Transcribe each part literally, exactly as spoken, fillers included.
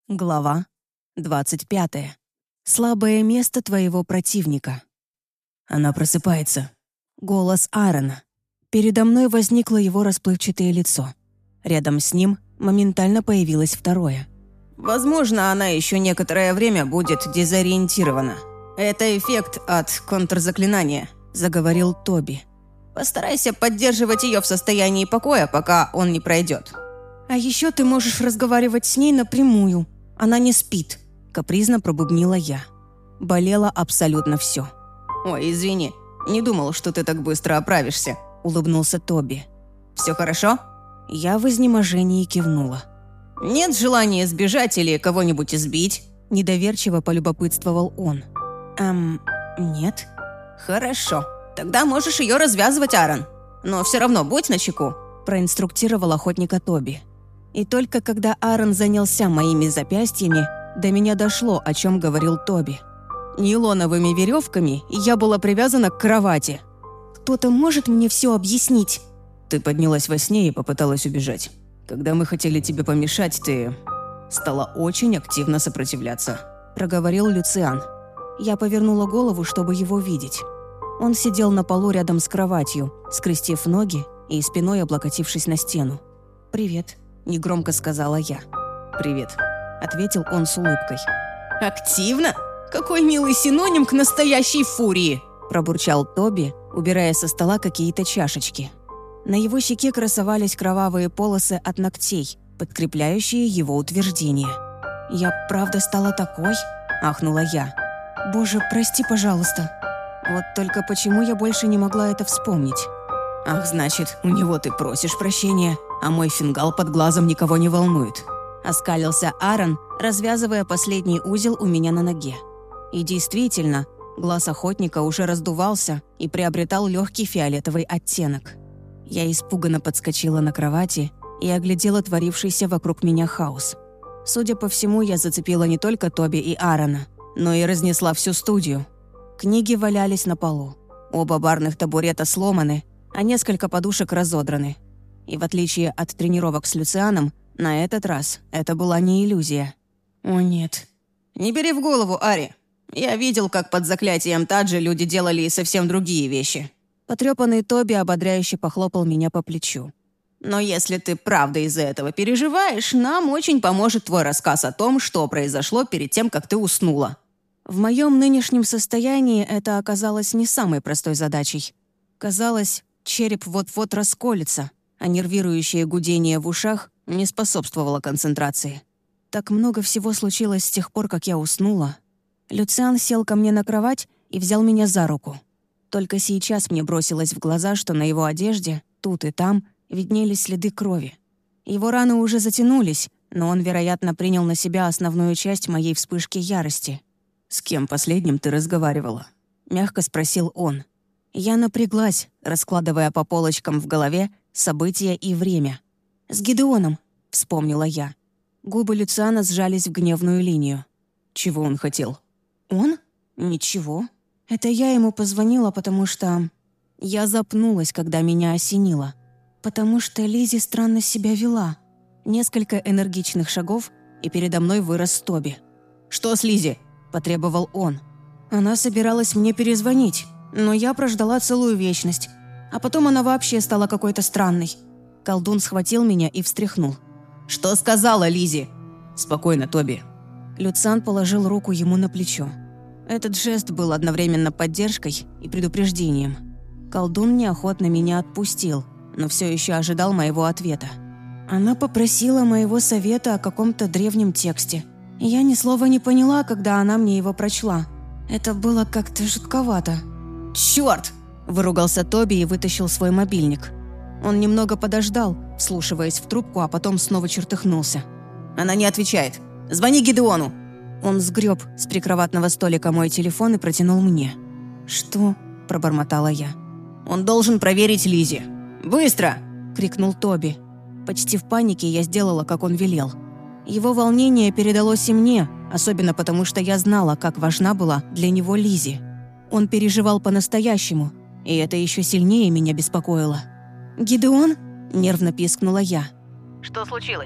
Глава двадцать пятая. Слабое место твоего противника. Она просыпается. Голос Аарона. Передо мной возникло его расплывчатое лицо. Рядом с ним моментально появилось второе. Возможно, она еще некоторое время будет дезориентирована. Это эффект от контрзаклинания, заговорил Тоби. Постарайся поддерживать ее в состоянии покоя, пока он не пройдет. А еще ты можешь разговаривать с ней напрямую. Она не спит, капризно пробубнила я. Болело абсолютно все. Ой, извини, не думал, что ты так быстро оправишься, улыбнулся Тоби. Все хорошо? Я в изнеможении кивнула. Нет желания сбежать или кого-нибудь избить? Недоверчиво полюбопытствовал он. Эм, нет. Хорошо, тогда можешь ее развязывать, Аарон. Но все равно будь начеку, проинструктировал охотника Тоби. И только когда Аарон занялся моими запястьями, до меня дошло, о чем говорил Тоби. Нейлоновыми веревками я была привязана к кровати. «Кто-то может мне все объяснить?» Ты поднялась во сне и попыталась убежать. Когда мы хотели тебе помешать, ты стала очень активно сопротивляться», – проговорил Люциан. Я повернула голову, чтобы его видеть. Он сидел на полу рядом с кроватью, скрестив ноги и спиной облокотившись на стену. «Привет», – негромко сказала я. «Привет», – ответил он с улыбкой. «Активно? Какой милый синоним к настоящей фурии!» – пробурчал Тоби, убирая со стола какие-то чашечки. На его щеке красовались кровавые полосы от ногтей, подкрепляющие его утверждение. «Я правда стала такой?» – ахнула я. «Боже, прости, пожалуйста». Вот только почему я больше не могла это вспомнить? «Ах, значит, у него ты просишь прощения, а мой фингал под глазом никого не волнует», – оскалился Аарон, развязывая последний узел у меня на ноге. И действительно, глаз охотника уже раздувался и приобретал легкий фиолетовый оттенок. Я испуганно подскочила на кровати и оглядела творившийся вокруг меня хаос. Судя по всему, я зацепила не только Тоби и Аарона, но и разнесла всю студию. Книги валялись на полу. Оба барных табурета сломаны, а несколько подушек разодраны. И в отличие от тренировок с Люцианом, на этот раз это была не иллюзия. О нет. «Не бери в голову, Ари. Я видел, как под заклятием Таджи люди делали и совсем другие вещи». Потрепанный Тоби ободряюще похлопал меня по плечу. «Но если ты правда из-за этого переживаешь, нам очень поможет твой рассказ о том, что произошло перед тем, как ты уснула». В моем нынешнем состоянии это оказалось не самой простой задачей. Казалось, череп вот-вот расколется, а нервирующее гудение в ушах не способствовало концентрации. Так много всего случилось с тех пор, как я уснула. Люциан сел ко мне на кровать и взял меня за руку. Только сейчас мне бросилось в глаза, что на его одежде, тут и там, виднелись следы крови. Его раны уже затянулись, но он, вероятно, принял на себя основную часть моей вспышки ярости. «С кем последним ты разговаривала?» — мягко спросил он. Я напряглась, раскладывая по полочкам в голове события и время. «С Гидеоном», — вспомнила я. Губы Люциана сжались в гневную линию. «Чего он хотел?» «Он? Ничего. Это я ему позвонила, потому что...» Я запнулась, когда меня осенило. Потому что Лизи странно себя вела. Несколько энергичных шагов, и передо мной вырос Тоби. «Что с Лизи?» – потребовал он. Она собиралась мне перезвонить, но я прождала целую вечность. А потом она вообще стала какой-то странной. Колдун схватил меня и встряхнул. «Что сказала Лизи?» «Спокойно, Тоби». Люциан положил руку ему на плечо. Этот жест был одновременно поддержкой и предупреждением. Колдун неохотно меня отпустил, но все еще ожидал моего ответа. Она попросила моего совета о каком-то древнем тексте. Я ни слова не поняла, когда она мне его прочла. Это было как-то жутковато. «Черт!» – выругался Тоби и вытащил свой мобильник. Он немного подождал, вслушиваясь в трубку, а потом снова чертыхнулся. «Она не отвечает. Звони Гидеону!» Он сгреб с прикроватного столика мой телефон и протянул мне. «Что?» – пробормотала я. «Он должен проверить Лизи. Быстро!» – крикнул Тоби. Почти в панике я сделала, как он велел. Его волнение передалось и мне, особенно потому, что я знала, как важна была для него Лизи. Он переживал по-настоящему, и это еще сильнее меня беспокоило. «Гидеон?» – нервно пискнула я. «Что случилось?»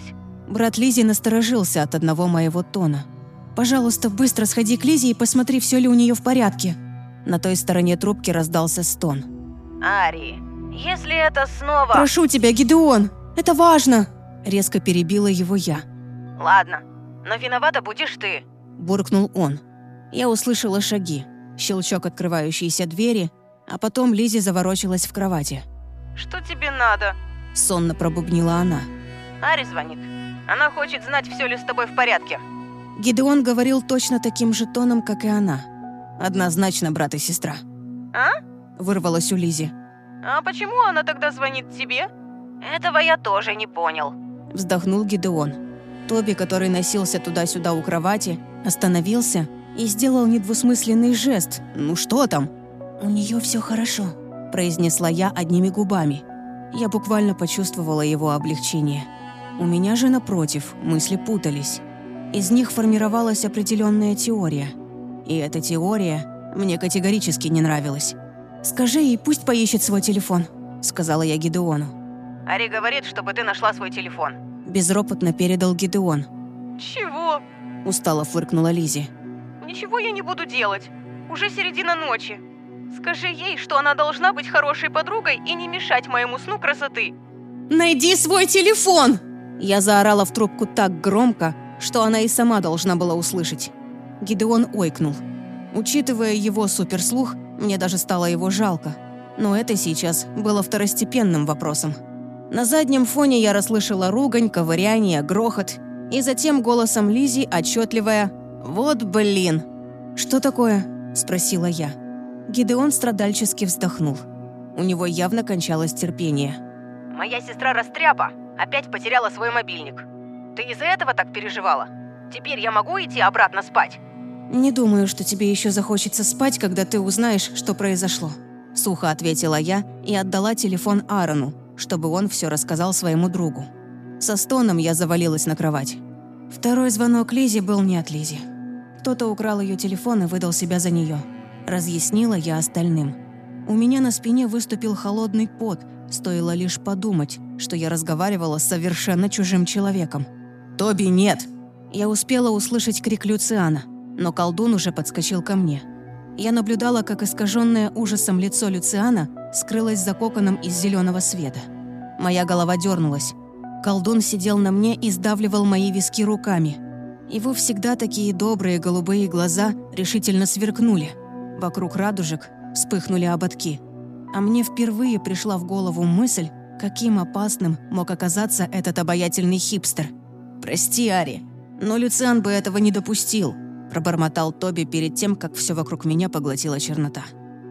Брат Лизи насторожился от одного моего тона. «Пожалуйста, быстро сходи к Лизе и посмотри, все ли у нее в порядке». На той стороне трубки раздался стон. «Ари, если это снова...» «Прошу тебя, Гидеон, это важно!» Резко перебила его я. «Ладно, но виновата будешь ты», – буркнул он. Я услышала шаги, щелчок открывающейся двери, а потом Лизи заворочилась в кровати. «Что тебе надо?» – сонно пробубнила она. «Ари звонит. Она хочет знать, все ли с тобой в порядке». Гидеон говорил точно таким же тоном, как и она. Однозначно брат и сестра. «А?» – вырвалось у Лизи. «А почему она тогда звонит тебе? Этого я тоже не понял», – вздохнул Гидеон. Тоби, который носился туда-сюда у кровати, остановился и сделал недвусмысленный жест. «Ну что там?» «У нее все хорошо», – произнесла я одними губами. Я буквально почувствовала его облегчение. У меня же, напротив, мысли путались. Из них формировалась определенная теория. И эта теория мне категорически не нравилась. «Скажи ей, пусть поищет свой телефон», – сказала я Гидеону. «Ари говорит, чтобы ты нашла свой телефон», – безропотно передал Гидеон. «Чего?» – устало фыркнула Лизи. «Ничего я не буду делать. Уже середина ночи. Скажи ей, что она должна быть хорошей подругой и не мешать моему сну красоты». «Найди свой телефон!» Я заорала в трубку так громко, что она и сама должна была услышать. Гидеон ойкнул. Учитывая его суперслух, мне даже стало его жалко. Но это сейчас было второстепенным вопросом. На заднем фоне я расслышала ругань, ковыряние, грохот, и затем голосом Лизи отчетливое «Вот блин!» «Что такое?» – спросила я. Гидеон страдальчески вздохнул. У него явно кончалось терпение. «Моя сестра Растряпа опять потеряла свой мобильник. Ты из-за этого так переживала? Теперь я могу идти обратно спать?» «Не думаю, что тебе еще захочется спать, когда ты узнаешь, что произошло», – сухо ответила я и отдала телефон Аарону, чтобы он все рассказал своему другу. Со стоном я завалилась на кровать. Второй звонок Лизи был не от Лизи. Кто-то украл ее телефон и выдал себя за нее. Разъяснила я остальным. У меня на спине выступил холодный пот, стоило лишь подумать, что я разговаривала с совершенно чужим человеком. «Тоби, нет!» Я успела услышать крик Люциана, но колдун уже подскочил ко мне. Я наблюдала, как искаженное ужасом лицо Люциана скрылось за коконом из зеленого света. Моя голова дернулась. Колдун сидел на мне и сдавливал мои виски руками. Его всегда такие добрые голубые глаза решительно сверкнули. Вокруг радужек вспыхнули ободки. А мне впервые пришла в голову мысль, каким опасным мог оказаться этот обаятельный хипстер. «Прости, Ари, но Люциан бы этого не допустил», – пробормотал Тоби перед тем, как все вокруг меня поглотила чернота.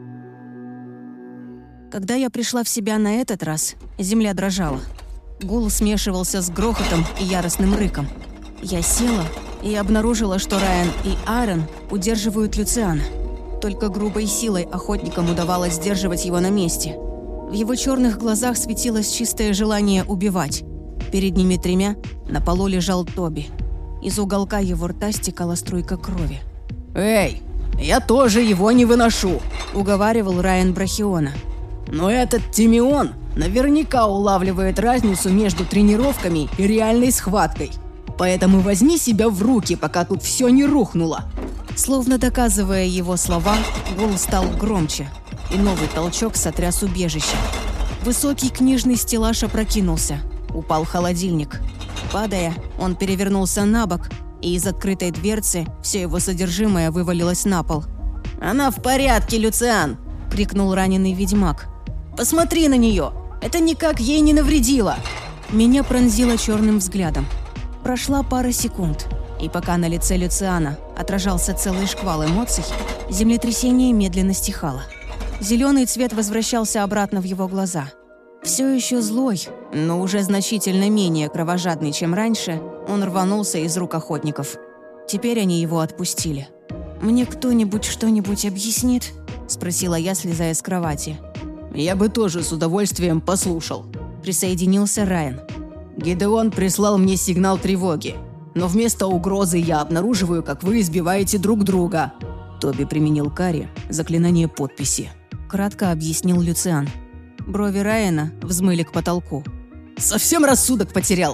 Когда я пришла в себя на этот раз, земля дрожала. Гул смешивался с грохотом и яростным рыком. Я села и обнаружила, что Райан и Аарон удерживают Люциана. Только грубой силой охотникам удавалось сдерживать его на месте. В его черных глазах светилось чистое желание убивать. Перед ними тремя на полу лежал Тоби. Из уголка его рта стекала струйка крови. «Эй, я тоже его не выношу», – уговаривал Райан Брахиона. «Но этот Тимеон наверняка улавливает разницу между тренировками и реальной схваткой. Поэтому возьми себя в руки, пока тут все не рухнуло». Словно доказывая его слова, гул стал громче, и новый толчок сотряс убежище. Высокий книжный стеллаж опрокинулся. Упал холодильник. Падая, он перевернулся на бок, и из открытой дверцы все его содержимое вывалилось на пол. «Она в порядке, Люциан!» – крикнул раненый ведьмак. «Посмотри на нее! Это никак ей не навредило!» Меня пронзило черным взглядом. Прошла пара секунд, и пока на лице Люциана отражался целый шквал эмоций, землетрясение медленно стихало. Зеленый цвет возвращался обратно в его глаза. Все еще злой, но уже значительно менее кровожадный, чем раньше, он рванулся из рук охотников. Теперь они его отпустили. «Мне кто-нибудь что-нибудь объяснит?» – спросила я, слезая с кровати. «Я бы тоже с удовольствием послушал», – присоединился Райан. «Гидеон прислал мне сигнал тревоги, но вместо угрозы я обнаруживаю, как вы избиваете друг друга». Тоби применил к Ари заклинание подписи. Кратко объяснил Люциан. Брови Райана взмыли к потолку. «Совсем рассудок потерял?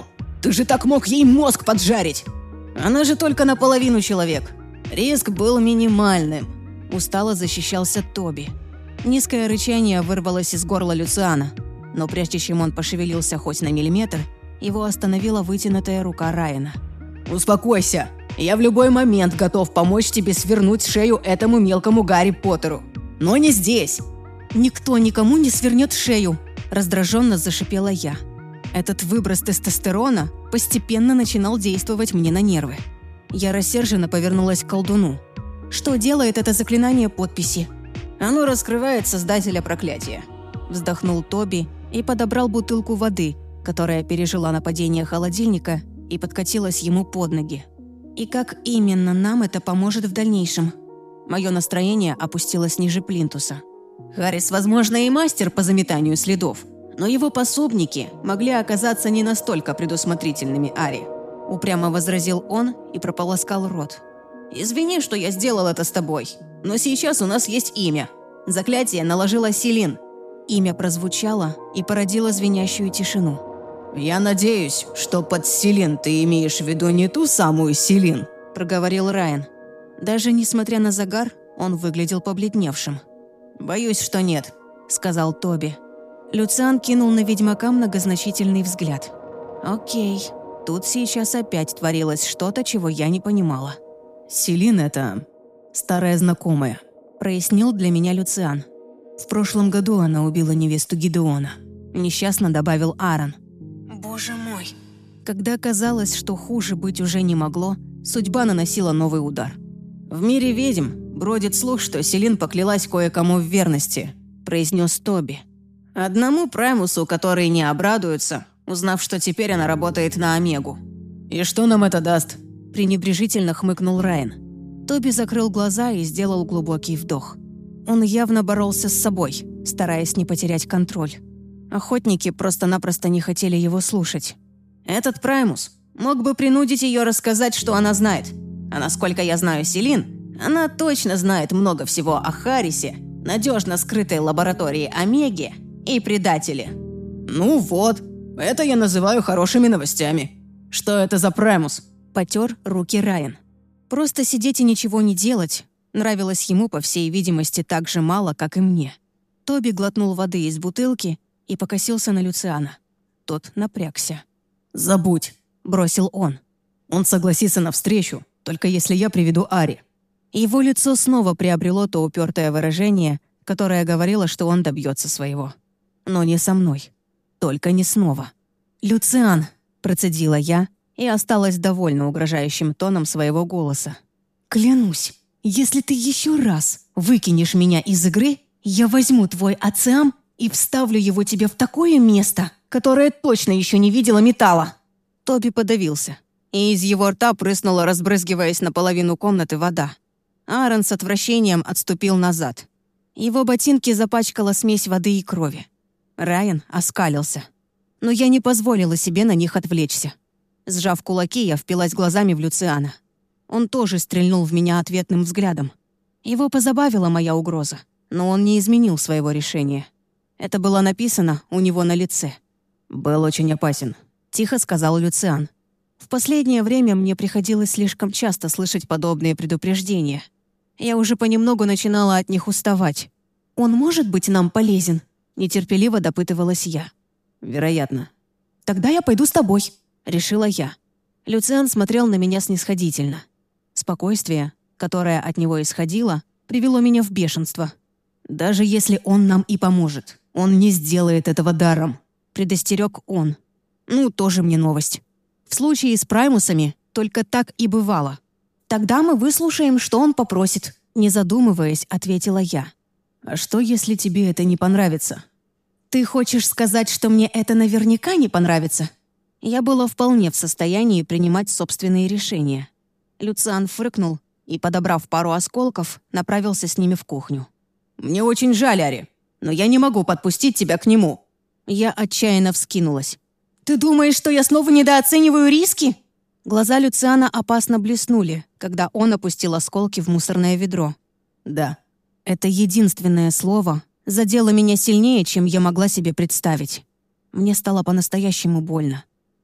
Ты же так мог ей мозг поджарить!» «Она же только наполовину человек. Риск был минимальным», – устало защищался Тоби. Низкое рычание вырвалось из горла Люциана, но прежде чем он пошевелился хоть на миллиметр, его остановила вытянутая рука Райана. «Успокойся. Я в любой момент готов помочь тебе свернуть шею этому мелкому Гарри Поттеру. Но не здесь!» «Никто никому не свернет шею!» – раздраженно зашипела я. Этот выброс тестостерона постепенно начинал действовать мне на нервы. Я рассерженно повернулась к колдуну. «Что делает это заклинание подписи?» «Оно раскрывает создателя проклятия», – вздохнул Тоби и подобрал бутылку воды, которая пережила нападение холодильника и подкатилась ему под ноги. «И как именно нам это поможет в дальнейшем?» Мое настроение опустилось ниже плинтуса. Харрис, возможно, и мастер по заметанию следов, но его пособники могли оказаться не настолько предусмотрительными, Ари. Упрямо возразил он и прополоскал рот. «Извини, что я сделал это с тобой, но сейчас у нас есть имя. Заклятие наложила Селин». Имя прозвучало и породило звенящую тишину. «Я надеюсь, что под Селин ты имеешь в виду не ту самую Селин», – проговорил Райан. Даже несмотря на загар, он выглядел побледневшим. «Боюсь, что нет», – сказал Тоби. Люциан кинул на ведьмака многозначительный взгляд. «Окей, тут сейчас опять творилось что-то, чего я не понимала». «Селин – это старая знакомая», – прояснил для меня Люциан. «В прошлом году она убила невесту Гидеона», – несчастно добавил Аарон. «Боже мой». Когда казалось, что хуже быть уже не могло, судьба наносила новый удар. «В мире ведьм бродит слух, что Селин поклялась кое-кому в верности», – произнес Тоби. «Одному Праймусу, который не обрадуется, узнав, что теперь она работает на Омегу». «И что нам это даст?» – пренебрежительно хмыкнул Райан. Тоби закрыл глаза и сделал глубокий вдох. Он явно боролся с собой, стараясь не потерять контроль. Охотники просто-напросто не хотели его слушать. «Этот Праймус мог бы принудить ее рассказать, что она знает. А насколько я знаю Селин, она точно знает много всего о Харрисе, надежно скрытой лаборатории Омеги и предателе». «Ну вот, это я называю хорошими новостями. Что это за Праймус?» – потер руки Райан. Просто сидеть и ничего не делать нравилось ему, по всей видимости, так же мало, как и мне. Тоби глотнул воды из бутылки и покосился на Люциана. Тот напрягся. «Забудь», – бросил он. «Он согласится на встречу, только если я приведу Ари». Его лицо снова приобрело то упертое выражение, которое говорило, что он добьется своего. Но не со мной. Только не снова. «Люциан», – процедила я и осталась довольна угрожающим тоном своего голоса. «Клянусь, если ты еще раз выкинешь меня из игры, я возьму твой ациам и вставлю его тебе в такое место, которое точно еще не видела металла». Тоби подавился, и из его рта прыснула, разбрызгиваясь наполовину комнаты, вода. Аарон с отвращением отступил назад. Его ботинки запачкала смесь воды и крови. Райан оскалился. Но я не позволила себе на них отвлечься. Сжав кулаки, я впилась глазами в Люциана. Он тоже стрельнул в меня ответным взглядом. Его позабавила моя угроза, но он не изменил своего решения. Это было написано у него на лице. «Был очень опасен», — тихо сказал Люциан. В последнее время мне приходилось слишком часто слышать подобные предупреждения. Я уже понемногу начинала от них уставать. «Он может быть нам полезен?» — нетерпеливо допытывалась я. «Вероятно». «Тогда я пойду с тобой», — решила я. Люциан смотрел на меня снисходительно. Спокойствие, которое от него исходило, привело меня в бешенство. «Даже если он нам и поможет, он не сделает этого даром», — предостерег он. Ну, тоже мне новость. В случае с Праймусами только так и бывало. «Тогда мы выслушаем, что он попросит», — не задумываясь, ответила я. «А что, если тебе это не понравится?» «Ты хочешь сказать, что мне это наверняка не понравится?» Я была вполне в состоянии принимать собственные решения. Люциан фыркнул и, подобрав пару осколков, направился с ними в кухню. «Мне очень жаль, Ари, но я не могу подпустить тебя к нему». Я отчаянно вскинулась. «Ты думаешь, что я снова недооцениваю риски?» Глаза Люциана опасно блеснули, когда он опустил осколки в мусорное ведро. «Да». Это единственное слово задело меня сильнее, чем я могла себе представить. Мне стало по-настоящему больно.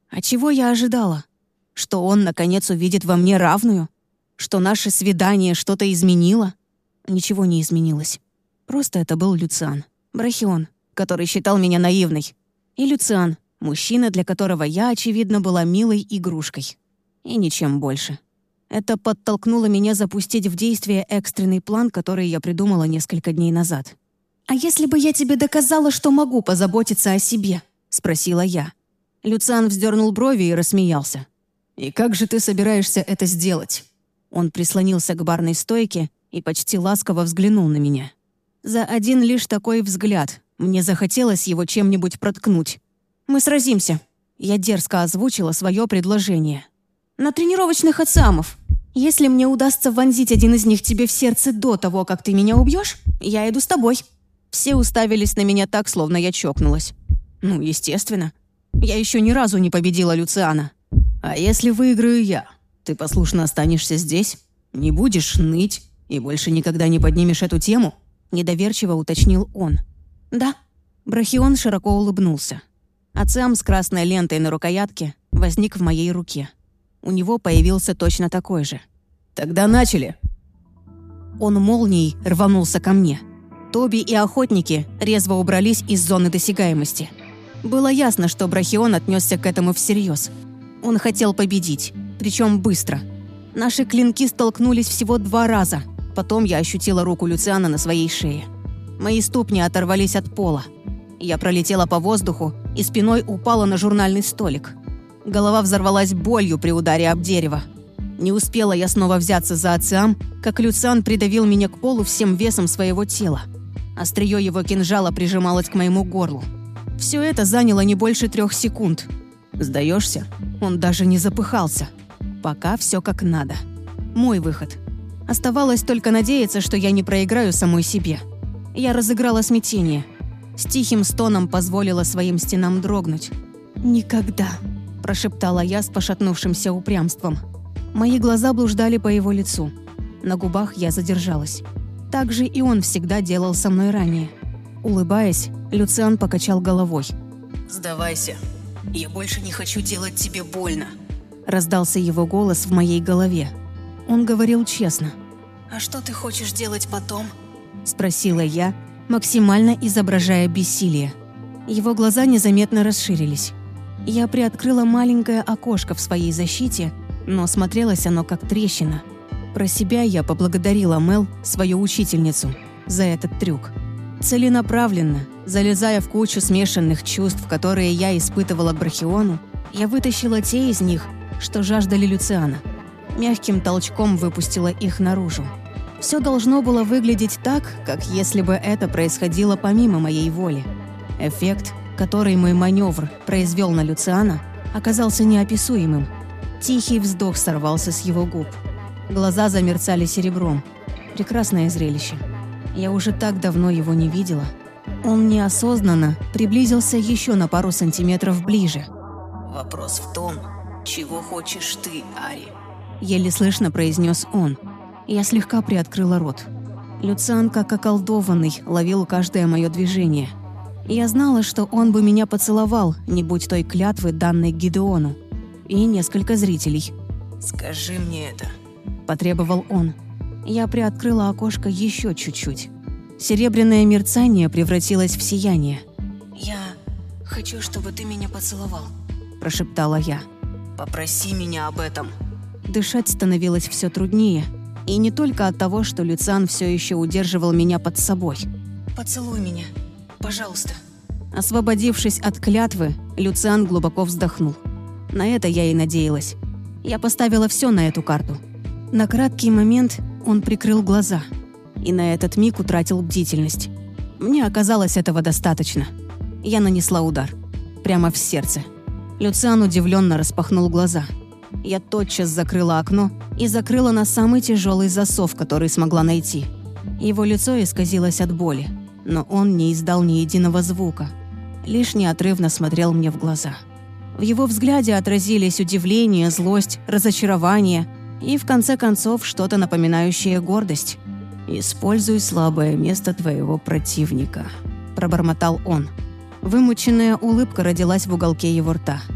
А чего я ожидала? Что он, наконец, увидит во мне равную? Что наше свидание что-то изменило? Ничего не изменилось. Просто это был Люциан. Брахион, который считал меня наивной. И Люциан, мужчина, для которого я, очевидно, была милой игрушкой. И ничем больше. Это подтолкнуло меня запустить в действие экстренный план, который я придумала несколько дней назад. «А если бы я тебе доказала, что могу позаботиться о себе?» — спросила я. Люциан вздернул брови и рассмеялся. «И как же ты собираешься это сделать?» Он прислонился к барной стойке и почти ласково взглянул на меня. За один лишь такой взгляд мне захотелось его чем-нибудь проткнуть. «Мы сразимся», — я дерзко озвучила свое предложение. «На тренировочных ацамов. Если мне удастся вонзить один из них тебе в сердце до того, как ты меня убьешь, я иду с тобой». Все уставились на меня так, словно я чокнулась. Ну, естественно. Я еще ни разу не победила Люциана. «А если выиграю я, ты послушно останешься здесь? Не будешь ныть и больше никогда не поднимешь эту тему?» Недоверчиво уточнил он. «Да». Брахион широко улыбнулся. Ацам с красной лентой на рукоятке возник в моей руке. У него появился точно такой же. «Тогда начали!» Он молнией рванулся ко мне. Тоби и охотники резво убрались из зоны досягаемости. Было ясно, что Брахион отнесся к этому всерьез. Он хотел победить, причем быстро. Наши клинки столкнулись всего два раза. Потом я ощутила руку Люциана на своей шее. Мои ступни оторвались от пола. Я пролетела по воздуху и спиной упала на журнальный столик. Голова взорвалась болью при ударе об дерево. Не успела я снова взяться за Ациам, как Люциан придавил меня к полу всем весом своего тела. Острие его кинжала прижималось к моему горлу. Все это заняло не больше трех секунд. Сдаешься? Он даже не запыхался. Пока все как надо. Мой выход. Оставалось только надеяться, что я не проиграю самой себе. Я разыграла смятение. С тихим стоном позволила своим стенам дрогнуть. «Никогда», – прошептала я с пошатнувшимся упрямством. Мои глаза блуждали по его лицу. На губах я задержалась. Так же и он всегда делал со мной ранее. Улыбаясь, Люциан покачал головой. «Сдавайся. Я больше не хочу делать тебе больно», – раздался его голос в моей голове. Он говорил честно. «А что ты хочешь делать потом?» – спросила я, максимально изображая бессилие. Его глаза незаметно расширились. Я приоткрыла маленькое окошко в своей защите, но смотрелось оно как трещина. Про себя я поблагодарила Мел, свою учительницу, за этот трюк. Целенаправленно, залезая в кучу смешанных чувств, которые я испытывала к Брахиону, я вытащила те из них, что жаждали Люциана. Мягким толчком выпустила их наружу. Все должно было выглядеть так, как если бы это происходило помимо моей воли. Эффект, который мой маневр произвел на Люциана, оказался неописуемым. Тихий вздох сорвался с его губ. Глаза замерцали серебром. Прекрасное зрелище. Я уже так давно его не видела. Он неосознанно приблизился еще на пару сантиметров ближе. «Вопрос в том, чего хочешь ты, Ари?» Еле слышно произнес он. Я слегка приоткрыла рот. Люциан, как околдованный, ловил каждое мое движение. Я знала, что он бы меня поцеловал, не будь той клятвы, данной Гидеону. И несколько зрителей. «Скажи мне это», – потребовал он. Я приоткрыла окошко еще чуть-чуть. Серебряное мерцание превратилось в сияние. «Я хочу, чтобы ты меня поцеловал», – прошептала я. «Попроси меня об этом». Дышать становилось все труднее. И не только от того, что Люциан все еще удерживал меня под собой. «Поцелуй меня, пожалуйста». Освободившись от клятвы, Люциан глубоко вздохнул. На это я и надеялась. Я поставила все на эту карту. На краткий момент он прикрыл глаза. И на этот миг утратил бдительность. Мне оказалось этого достаточно. Я нанесла удар. Прямо в сердце. Люциан удивленно распахнул глаза. Я тотчас закрыла окно и закрыла на самый тяжелый засов, который смогла найти. Его лицо исказилось от боли, но он не издал ни единого звука. Лишь неотрывно смотрел мне в глаза. В его взгляде отразились удивление, злость, разочарование и, в конце концов, что-то напоминающее гордость. «Используй слабое место твоего противника», – пробормотал он. Вымученная улыбка родилась в уголке его рта.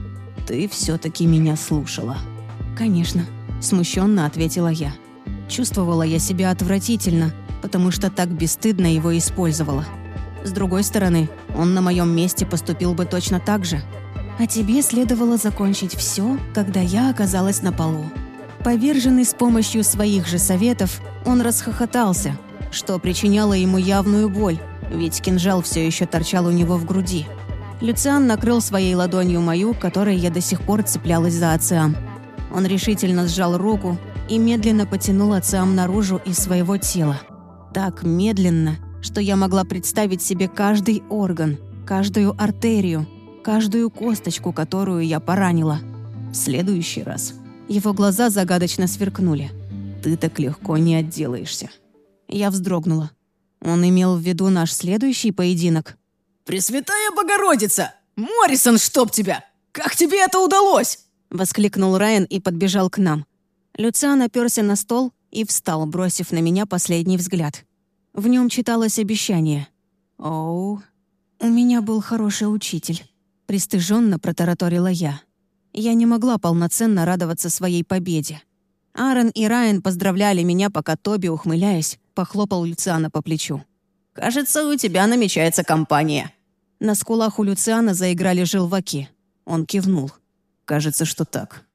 Ты все-таки меня слушала. «Конечно», — смущенно ответила я. Чувствовала я себя отвратительно, потому что так бесстыдно его использовала. С другой стороны, он на моем месте поступил бы точно так же. А тебе следовало закончить все, когда я оказалась на полу. Поверженный с помощью своих же советов, он расхохотался, что причиняло ему явную боль, ведь кинжал все еще торчал у него в груди. Люциан накрыл своей ладонью мою, которой я до сих пор цеплялась за Ациам. Он решительно сжал руку и медленно потянул Ациам наружу из своего тела. Так медленно, что я могла представить себе каждый орган, каждую артерию, каждую косточку, которую я поранила. В следующий раз его глаза загадочно сверкнули. «Ты так легко не отделаешься». Я вздрогнула. Он имел в виду наш следующий поединок. «Пресвятая Богородица! Моррисон, чтоб тебя! Как тебе это удалось?» Воскликнул Райан и подбежал к нам. Люциан оперся на стол и встал, бросив на меня последний взгляд. В нем читалось обещание. «Оу, у меня был хороший учитель», — пристыженно протараторила я. Я не могла полноценно радоваться своей победе. Аарон и Райан поздравляли меня, пока Тоби, ухмыляясь, похлопал Люциана по плечу. «Кажется, у тебя намечается компания». На скулах у Люциана заиграли желваки. Он кивнул. «Кажется, что так».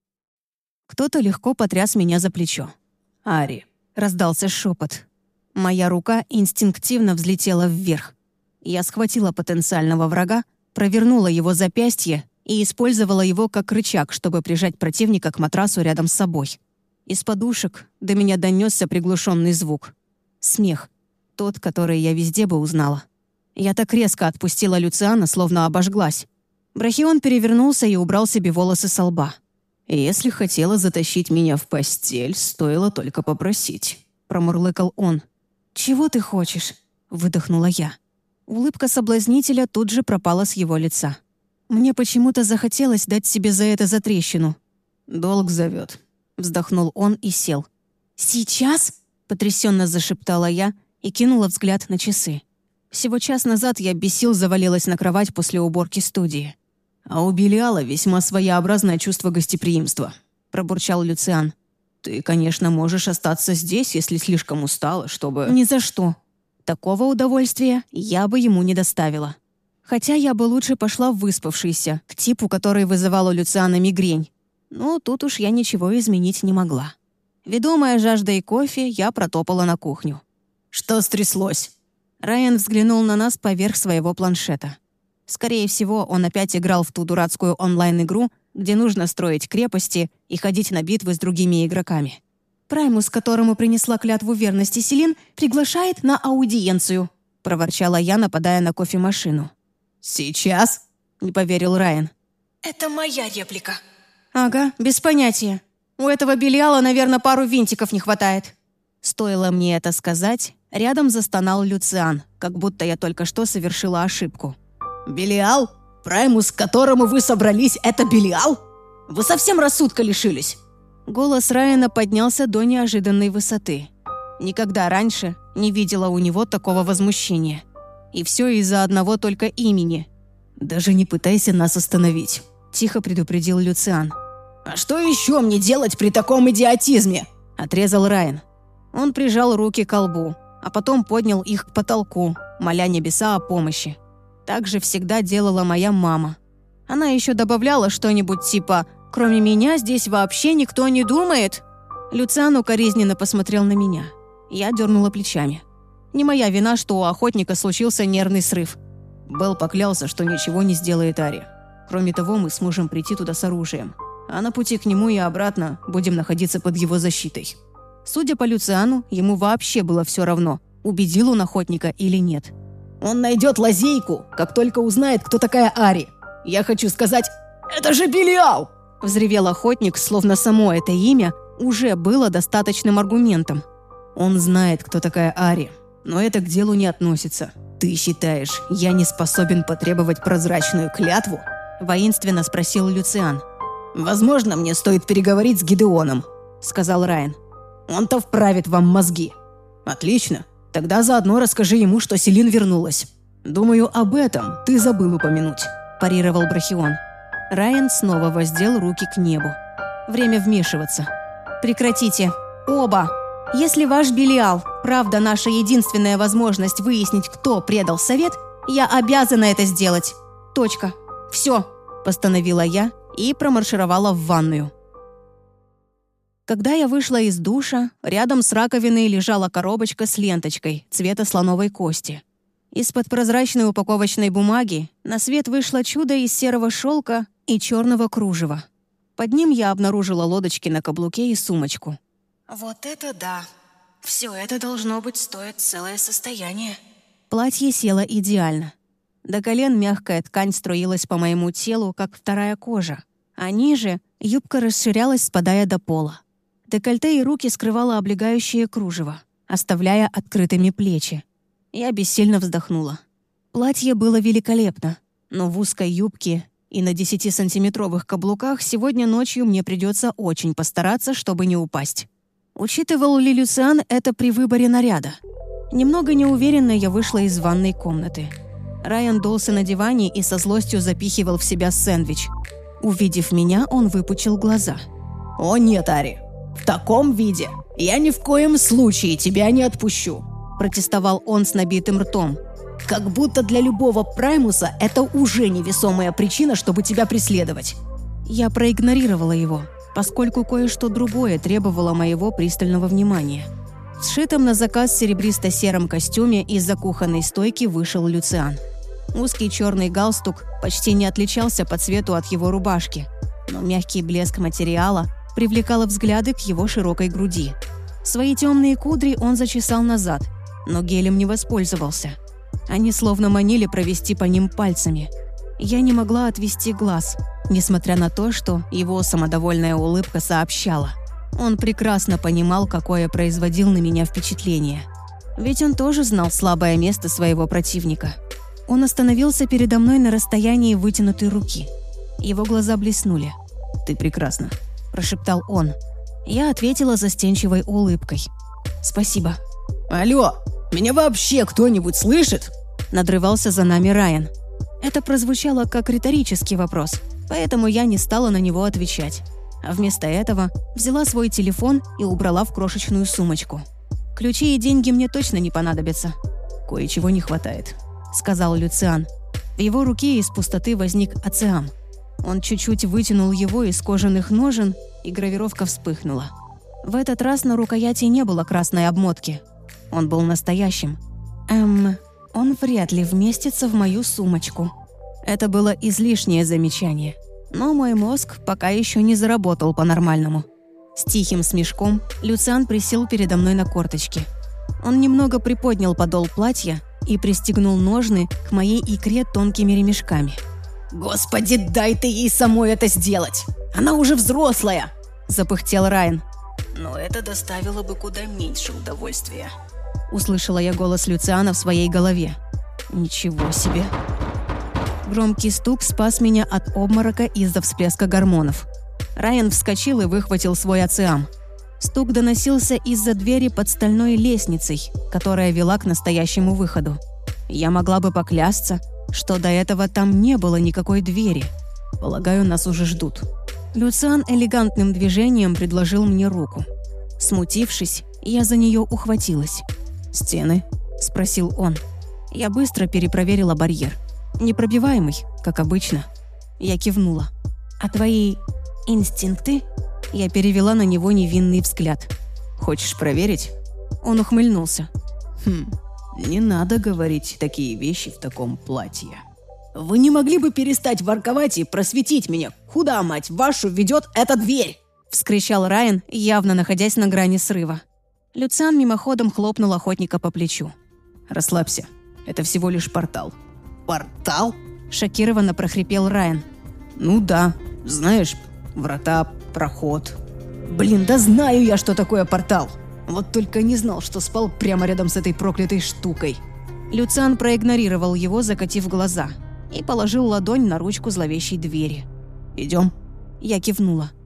Кто-то легко потряс меня за плечо. «Ари», — раздался шепот. Моя рука инстинктивно взлетела вверх. Я схватила потенциального врага, провернула его запястье и использовала его как рычаг, чтобы прижать противника к матрасу рядом с собой. Из подушек до меня донесся приглушенный звук. Смех. Тот, который я везде бы узнала. Я так резко отпустила Люциана, словно обожглась. Брахион перевернулся и убрал себе волосы со лба. «Если хотела затащить меня в постель, стоило только попросить», — промурлыкал он. «Чего ты хочешь?» — выдохнула я. Улыбка соблазнителя тут же пропала с его лица. Мне почему-то захотелось дать себе за это затрещину. «Долг зовет», — вздохнул он и сел. «Сейчас?» — потрясенно зашептала я и кинула взгляд на часы. Всего час назад я без сил завалилась на кровать после уборки студии. «А у Белиала весьма своеобразное чувство гостеприимства», — пробурчал Люциан. «Ты, конечно, можешь остаться здесь, если слишком устала, чтобы...» «Ни за что. Такого удовольствия я бы ему не доставила. Хотя я бы лучше пошла в выспавшийся, к типу, который вызывал у Люциана мигрень. Но тут уж я ничего изменить не могла. Ведомая жаждой кофе, я протопала на кухню. «Что стряслось?» Райан взглянул на нас поверх своего планшета. Скорее всего, он опять играл в ту дурацкую онлайн-игру, где нужно строить крепости и ходить на битвы с другими игроками. «Праймус, которому принесла клятву верности Селин, приглашает на аудиенцию», — проворчала я, нападая на кофемашину. «Сейчас?» — не поверил Райан. «Это моя реплика». «Ага, без понятия. У этого Белиала, наверное, пару винтиков не хватает». Стоило мне это сказать, рядом застонал Люциан, как будто я только что совершила ошибку. «Белиал? Праймус, к которому вы собрались, это Белиал? Вы совсем рассудка лишились?» Голос Райана поднялся до неожиданной высоты. Никогда раньше не видела у него такого возмущения. И все из-за одного только имени. «Даже не пытайся нас остановить», — тихо предупредил Люциан. «А что еще мне делать при таком идиотизме?» — отрезал Райан. Он прижал руки к колбу, а потом поднял их к потолку, моля небеса о помощи. Так же всегда делала моя мама. Она еще добавляла что-нибудь типа «Кроме меня здесь вообще никто не думает». Люциан укоризненно посмотрел на меня. Я дернула плечами. Не моя вина, что у охотника случился нервный срыв. Белл поклялся, что ничего не сделает Ари. Кроме того, мы сможем прийти туда с оружием. А на пути к нему и обратно будем находиться под его защитой. Судя по Люциану, ему вообще было все равно, убедил он охотника или нет. «Он найдет лазейку, как только узнает, кто такая Ари. Я хочу сказать, это же Белиал!» Взревел охотник, словно само это имя уже было достаточным аргументом. «Он знает, кто такая Ари, но это к делу не относится. Ты считаешь, я не способен потребовать прозрачную клятву?» Воинственно спросил Люциан. «Возможно, мне стоит переговорить с Гидеоном», — сказал Райан. «Он-то вправит вам мозги». «Отлично. Тогда заодно расскажи ему, что Селин вернулась. Думаю, об этом ты забыл упомянуть», — парировал Брахион. Райан снова воздел руки к небу. Время вмешиваться. «Прекратите. Оба. Если ваш Белиал правда наша единственная возможность выяснить, кто предал совет, я обязана это сделать. Точка. Все», – постановила я и промаршировала в ванную. Когда я вышла из душа, рядом с раковиной лежала коробочка с ленточкой цвета слоновой кости. Из-под прозрачной упаковочной бумаги на свет вышло чудо из серого шелка и черного кружева. Под ним я обнаружила лодочки на каблуке и сумочку. Вот это да. Все это должно быть стоит целое состояние. Платье село идеально. До колен мягкая ткань струилась по моему телу, как вторая кожа, а ниже юбка расширялась, спадая до пола. Декольте и руки скрывало облегающее кружево, оставляя открытыми плечи. Я бессильно вздохнула. Платье было великолепно, но в узкой юбке и на десятисантиметровых каблуках сегодня ночью мне придется очень постараться, чтобы не упасть. Учитывал ли Люциан это при выборе наряда? Немного неуверенно я вышла из ванной комнаты. Райан дулся на диване и со злостью запихивал в себя сэндвич. Увидев меня, он выпучил глаза. «О нет, Ари, в таком виде я ни в коем случае тебя не отпущу», – протестовал он с набитым ртом. «Как будто для любого праймуса это уже невесомая причина, чтобы тебя преследовать». Я проигнорировала его, поскольку кое-что другое требовало моего пристального внимания. В сшитом на заказ серебристо-сером костюме из-за кухонной стойки вышел Люциан. Узкий черный галстук почти не отличался по цвету от его рубашки, но мягкий блеск материала привлекал взгляды к его широкой груди. Свои темные кудри он зачесал назад, но гелем не воспользовался. Они словно манили провести по ним пальцами. Я не могла отвести глаз, несмотря на то, что его самодовольная улыбка сообщала. Он прекрасно понимал, какое производил на меня впечатление. Ведь он тоже знал слабое место своего противника. Он остановился передо мной на расстоянии вытянутой руки. Его глаза блеснули. «Ты прекрасна», – прошептал он. Я ответила застенчивой улыбкой. «Спасибо». «Алло, меня вообще кто-нибудь слышит?» – надрывался за нами Райан. Это прозвучало как риторический вопрос, поэтому я не стала на него отвечать. А вместо этого взяла свой телефон и убрала в крошечную сумочку. «Ключи и деньги мне точно не понадобятся». «Кое-чего не хватает», – сказал Люциан. В его руке из пустоты возник ациам. Он чуть-чуть вытянул его из кожаных ножен, и гравировка вспыхнула. В этот раз на рукояти не было красной обмотки. Он был настоящим. Эм, он вряд ли вместится в мою сумочку. Это было излишнее замечание, но мой мозг пока еще не заработал по-нормальному. С тихим смешком Люциан присел передо мной на корточки. Он немного приподнял подол платья и пристегнул ножны к моей икре тонкими ремешками. «Господи, дай ты ей самой это сделать! Она уже взрослая!» – запыхтел Райан. «Но это доставило бы куда меньше удовольствия». Услышала я голос Люциана в своей голове. Ничего себе. Громкий стук спас меня от обморока из-за всплеска гормонов. Райан вскочил и выхватил свой ациам. Стук доносился из-за двери под стальной лестницей, которая вела к настоящему выходу. Я могла бы поклясться, что до этого там не было никакой двери. Полагаю, нас уже ждут. Люциан элегантным движением предложил мне руку. Смутившись, я за нее ухватилась. «Стены?» – спросил он. Я быстро перепроверила барьер. Непробиваемый, как обычно. Я кивнула. «А твои инстинкты?» Я перевела на него невинный взгляд. «Хочешь проверить?» Он ухмыльнулся. «Хм, не надо говорить такие вещи в таком платье». «Вы не могли бы перестать ворковать и просветить меня? Куда, мать вашу, ведет эта дверь?» – вскричал Райан, явно находясь на грани срыва. Люциан мимоходом хлопнул охотника по плечу. «Расслабься, это всего лишь портал». «Портал?» – шокированно прохрипел Райан. «Ну да, знаешь, врата, проход». «Блин, да знаю я, что такое портал. Вот только не знал, что спал прямо рядом с этой проклятой штукой». Люциан проигнорировал его, закатив глаза, и положил ладонь на ручку зловещей двери. «Идем?» Я кивнула.